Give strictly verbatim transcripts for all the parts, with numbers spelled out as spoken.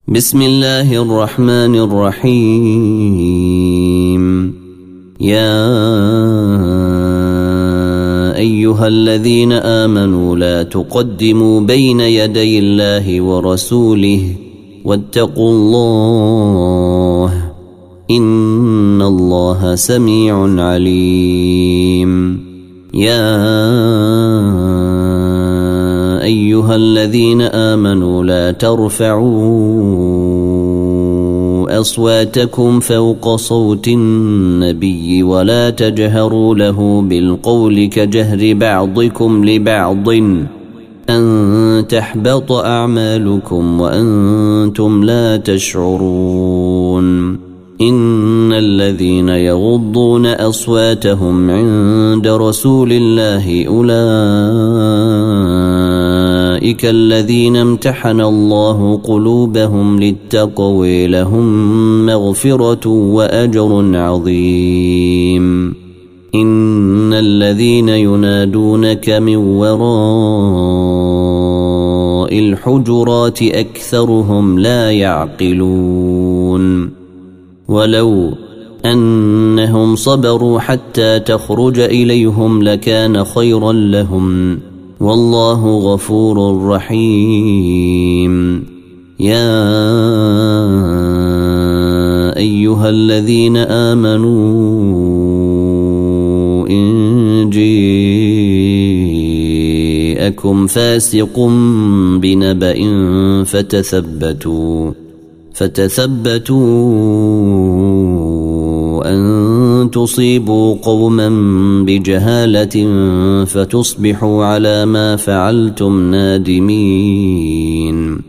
بسم الله الرحمن الرحيم. يا أيها الذين آمنوا لا تقدموا بين يدي الله ورسوله واتقوا الله إن الله سميع عليم. يا أيها الذين آمنوا لا ترفعوا أصواتكم فوق صوت النبي ولا تجهروا له بالقول كجهر بعضكم لبعض أن تحبط أعمالكم وأنتم لا تشعرون. إن الذين يغضون أصواتهم عند رسول الله أولئك الذين امتحن الله قلوبهم للتقوى لهم مغفرة وأجر عظيم. إن الذين ينادونك من وراء الحجرات أكثرهم لا يعقلون. ولو أنهم صبروا حتى تخرج إليهم لكان خيرا لهم والله غفور رحيم. يا أيها الذين آمنوا إن جاءكم فاسق بنبأ فتثبتوا فتثبتوا أن تصيبوا قوما بجهالة فتصبحوا على ما فعلتم نادمين.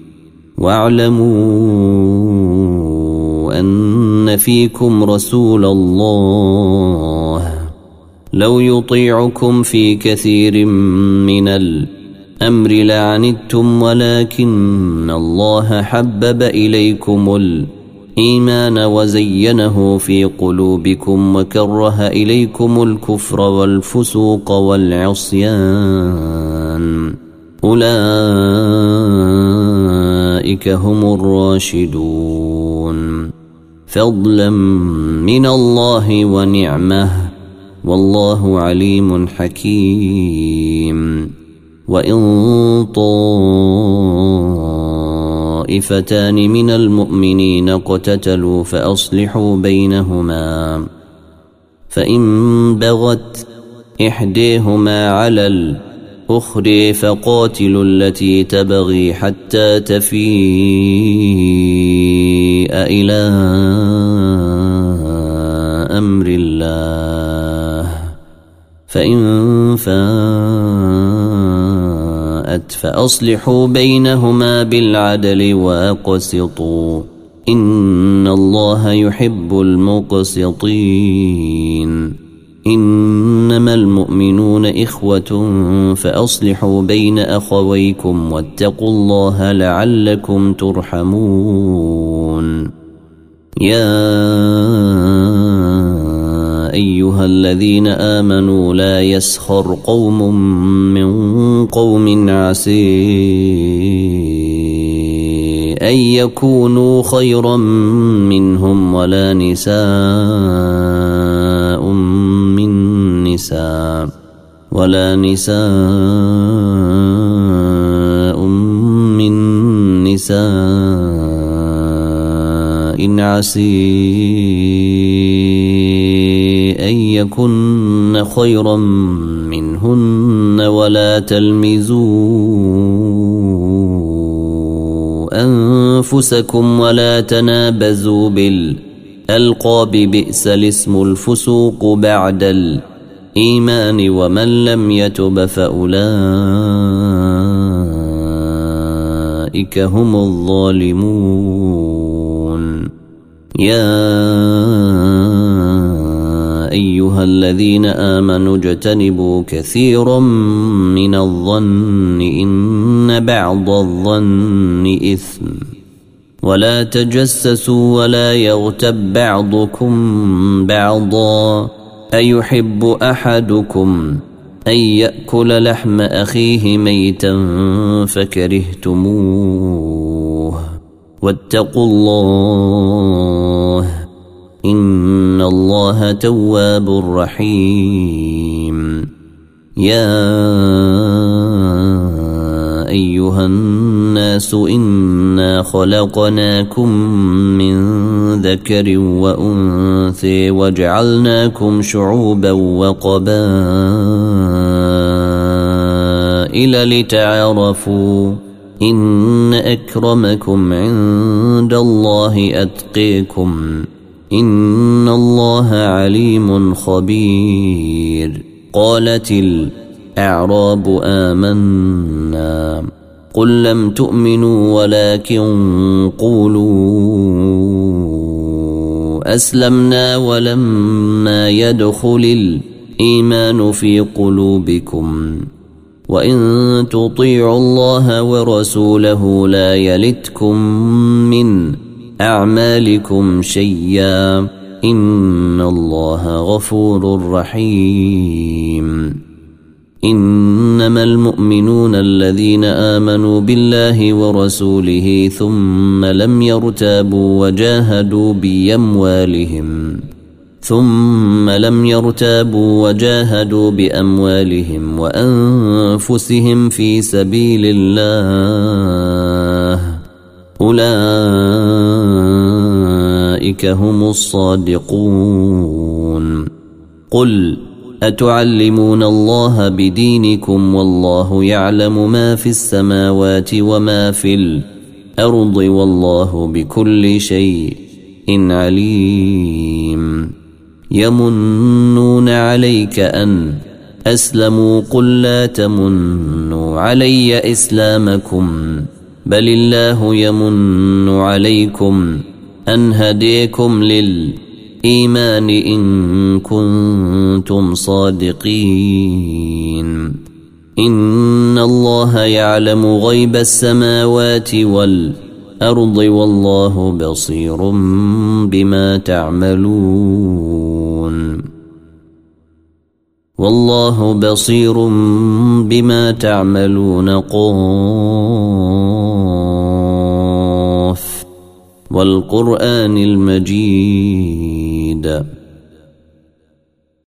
واعلموا أن فيكم رسول الله لو يطيعكم في كثير من الأمر أمر لعنتم ولكن الله حبب إليكم الإيمان وزينه في قلوبكم وكره إليكم الكفر والفسوق والعصيان أولئك هم الراشدون فضلا من الله ونعمه والله عليم حكيم. وإن طائفتان من المؤمنين اقتتلوا فأصلحوا بينهما فإن بغت إحداهما على الأخرى فقاتلوا التي تبغي حتى تفيء إلى أمر الله فإن فاءت فأصلحوا بينهما بالعدل وأقسطوا إن الله يحب المقسطين. إنما المؤمنون إخوة فأصلحوا بين أخويكم واتقوا الله لعلكم ترحمون. يا أيها الذين آمنوا لا يسخر قوم من قوم عسى أن يكونوا خيرا منهم ولا نساء من نساء ولا نساء من نساء عسى أن يكن خيرا منهن ولا تلمزوا أنفسكم ولا تنابزوا بالألقاب بئس الاسم الفسوق بعد الإيمان ومن لم يتب فأولئك هم الظالمون. يا أيها الذين آمنوا اجتنبوا كثيرا من الظن إن بعض الظن إثم ولا تجسسوا ولا يغتب بعضكم بعضا أيحب أحدكم أن يأكل لحم أخيه ميتا فكرهتموه واتقوا الله إن الله تواب رحيم. يا أيها الناس إنا خلقناكم من ذكر وأنثى وجعلناكم شعوبا وقبائل لتعارفوا إن أكرمكم عند الله أتقيكم إن الله عليم خبير. قالت الأعراب آمنا قل لم تؤمنوا ولكن قولوا أسلمنا ولما يدخل الإيمان في قلوبكم وإن تطيعوا الله ورسوله لا يلتكم من أعمالكم شيئا إن الله غفور رحيم. إنما المؤمنون الذين آمنوا بالله ورسوله ثم لم يرتابوا وجاهدوا بأموالهم ثم لم يرتابوا وجاهدوا بأموالهم وأنفسهم في سبيل الله أولئك هم الصادقون. قل أتعلمون الله بدينكم والله يعلم ما في السماوات وما في الأرض والله بكل شيء عليم. يمنون عليك أن أسلموا قل لا تمنوا علي إسلامكم بل الله يمن عليكم أن هديكم للإيمان إن كنتم صادقين. إن الله يعلم غيب السماوات والأرض والله بصير بما تعملون والله بصير بما تعملون. قاف والقرآن المجيد.